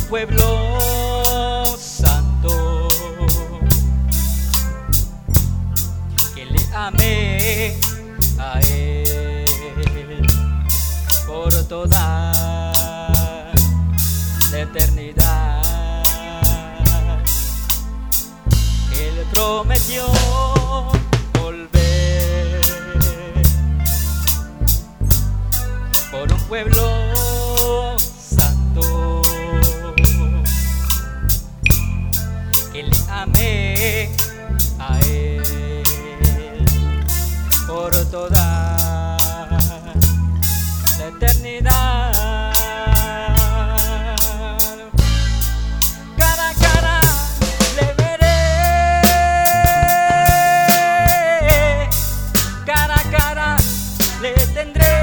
pueblo santo, que le amé a Él por toda la eternidad. Él prometió volver por un pueblo santo, que le amé a Él por toda la eternidad. Cara a cara le veré, cara a cara le tendré,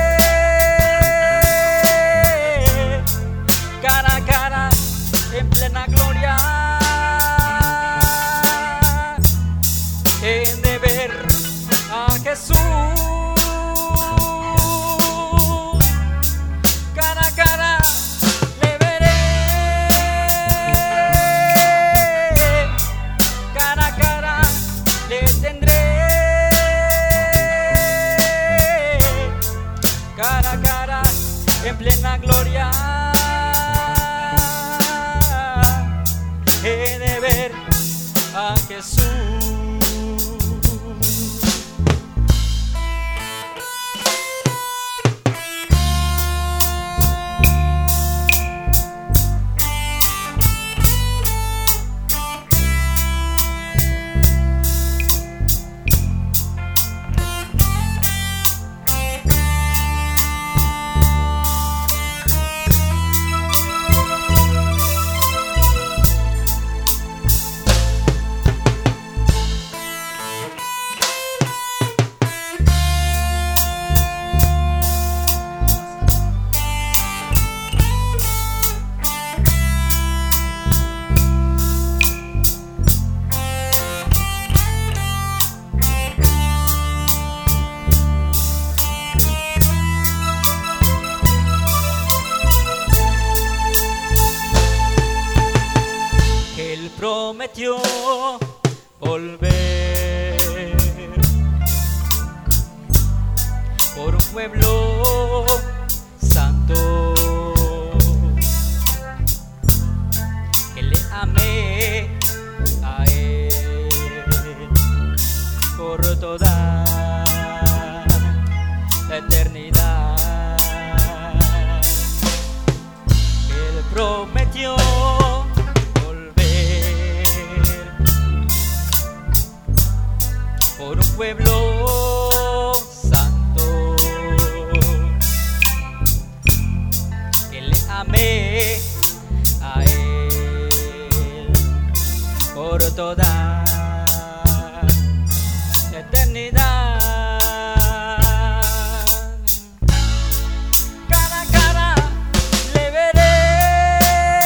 cara a cara en plena gloria. He de ver a Jesús, cara a cara le veré, cara a cara le tendré, cara a cara en plena gloria. He de ver a Jesús. Él prometió volver por un pueblo santo, que le amé a Él por toda la eternidad. Él prometió por un pueblo santo, que le amé a Él por toda la eternidad. Cara a cara le veré,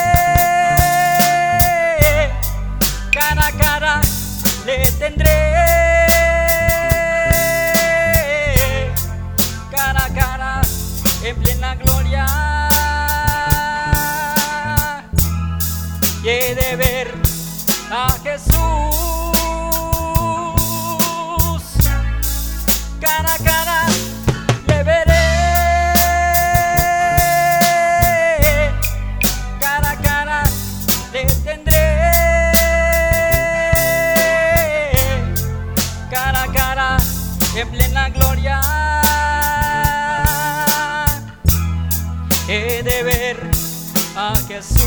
cara a cara le tendré, en plena gloria. Y he de ver a Jesús, cara a cara le veré, cara a cara le tendré, cara a cara en plena gloria. He de ver a Jesús.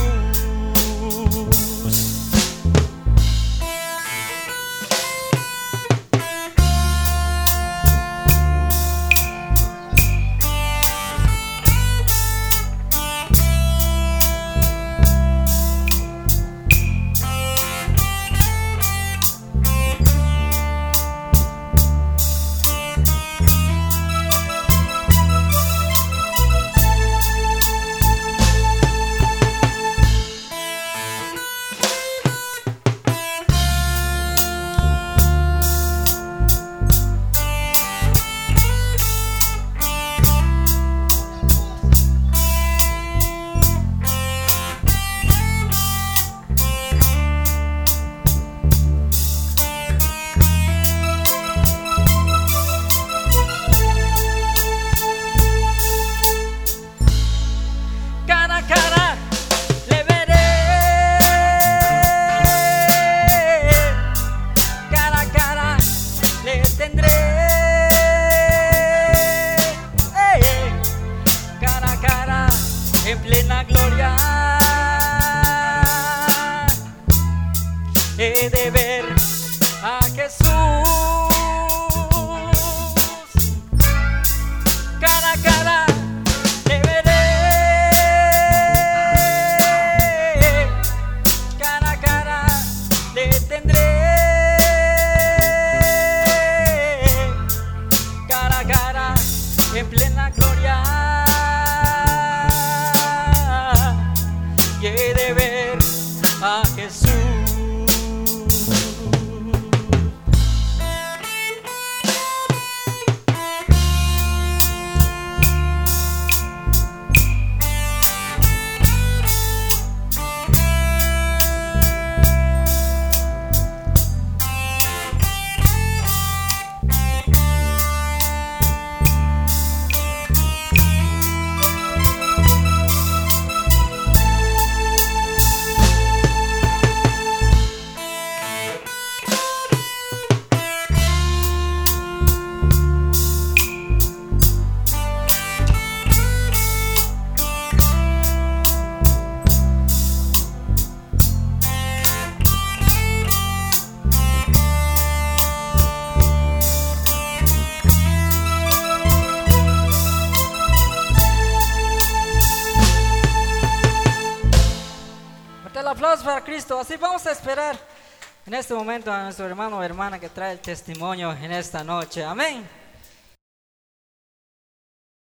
en plena gloria. He de ver a Jesús cara a cara, le veré cara a cara, le tendré cara a cara, en plena gloria. Y he de ver a Jesús. El aplauso para Cristo. Así vamos a esperar en este momento a nuestro hermano o hermana que trae el testimonio en esta noche. Amén.